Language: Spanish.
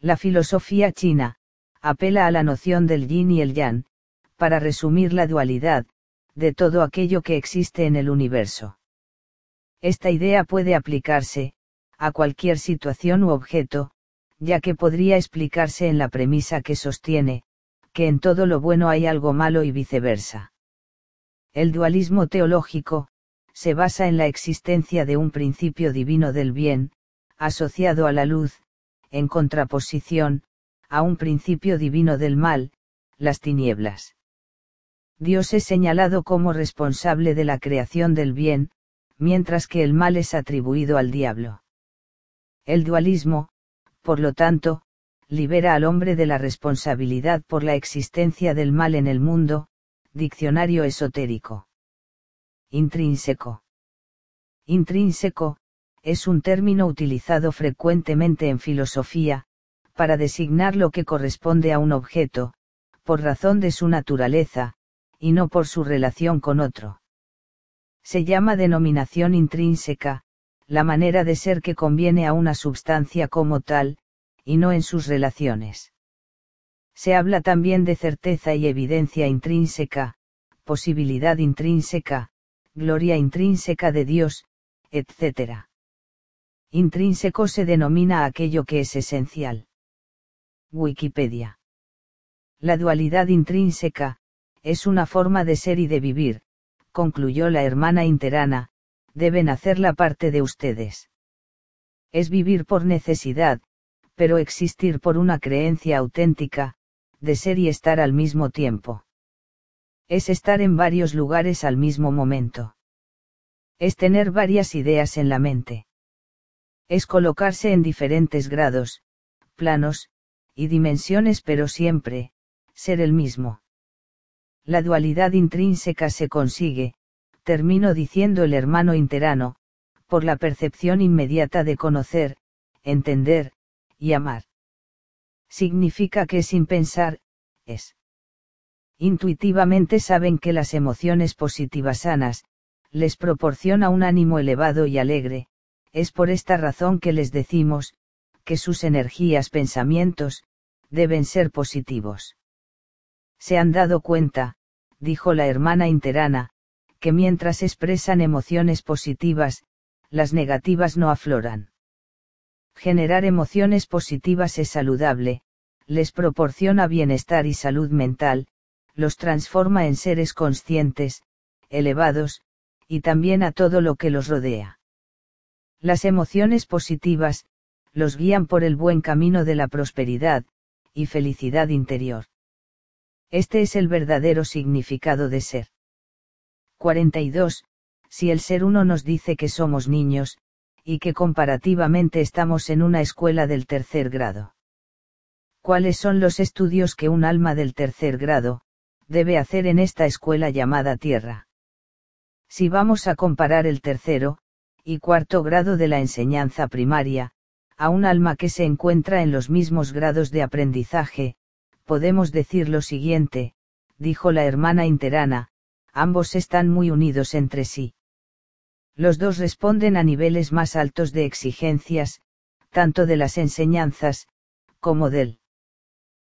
La filosofía china apela a la noción del yin y el yang, para resumir la dualidad de todo aquello que existe en el universo. Esta idea puede aplicarse a cualquier situación u objeto, ya que podría explicarse en la premisa que sostiene que en todo lo bueno hay algo malo y viceversa. El dualismo teológico se basa en la existencia de un principio divino del bien, asociado a la luz, en contraposición a un principio divino del mal, las tinieblas. Dios es señalado como responsable de la creación del bien, mientras que el mal es atribuido al diablo. El dualismo, por lo tanto, libera al hombre de la responsabilidad por la existencia del mal en el mundo. Diccionario esotérico. Intrínseco. Intrínseco es un término utilizado frecuentemente en filosofía, para designar lo que corresponde a un objeto, por razón de su naturaleza, y no por su relación con otro. Se llama denominación intrínseca, la manera de ser que conviene a una substancia como tal, y no en sus relaciones. Se habla también de certeza y evidencia intrínseca, posibilidad intrínseca, gloria intrínseca de Dios, etc. Intrínseco se denomina aquello que es esencial. Wikipedia. La dualidad intrínseca es una forma de ser y de vivir, concluyó la hermana interana, deben hacerla parte de ustedes. Es vivir por necesidad, pero existir por una creencia auténtica, de ser y estar al mismo tiempo. Es estar en varios lugares al mismo momento. Es tener varias ideas en la mente. Es colocarse en diferentes grados, planos, y dimensiones, pero siempre, ser el mismo. La dualidad intrínseca se consigue, termino diciendo el hermano interano, por la percepción inmediata de conocer, entender, y amar. Significa que sin pensar, es. Intuitivamente saben que las emociones positivas sanas, les proporciona un ánimo elevado y alegre, es por esta razón que les decimos, que sus energías, pensamientos, deben ser positivos. Se han dado cuenta, dijo la hermana interana, que mientras expresan emociones positivas, las negativas no afloran. Generar emociones positivas es saludable, les proporciona bienestar y salud mental, los transforma en seres conscientes, elevados, y también a todo lo que los rodea. Las emociones positivas, los guían por el buen camino de la prosperidad y felicidad interior. Este es el verdadero significado de ser. 42. Si el ser uno nos dice que somos niños, y que comparativamente estamos en una escuela del tercer grado. ¿Cuáles son los estudios que un alma del tercer grado debe hacer en esta escuela llamada Tierra? Si vamos a comparar el tercero y cuarto grado de la enseñanza primaria, a un alma que se encuentra en los mismos grados de aprendizaje, podemos decir lo siguiente, dijo la hermana interana, ambos están muy unidos entre sí. Los dos responden a niveles más altos de exigencias, tanto de las enseñanzas, como del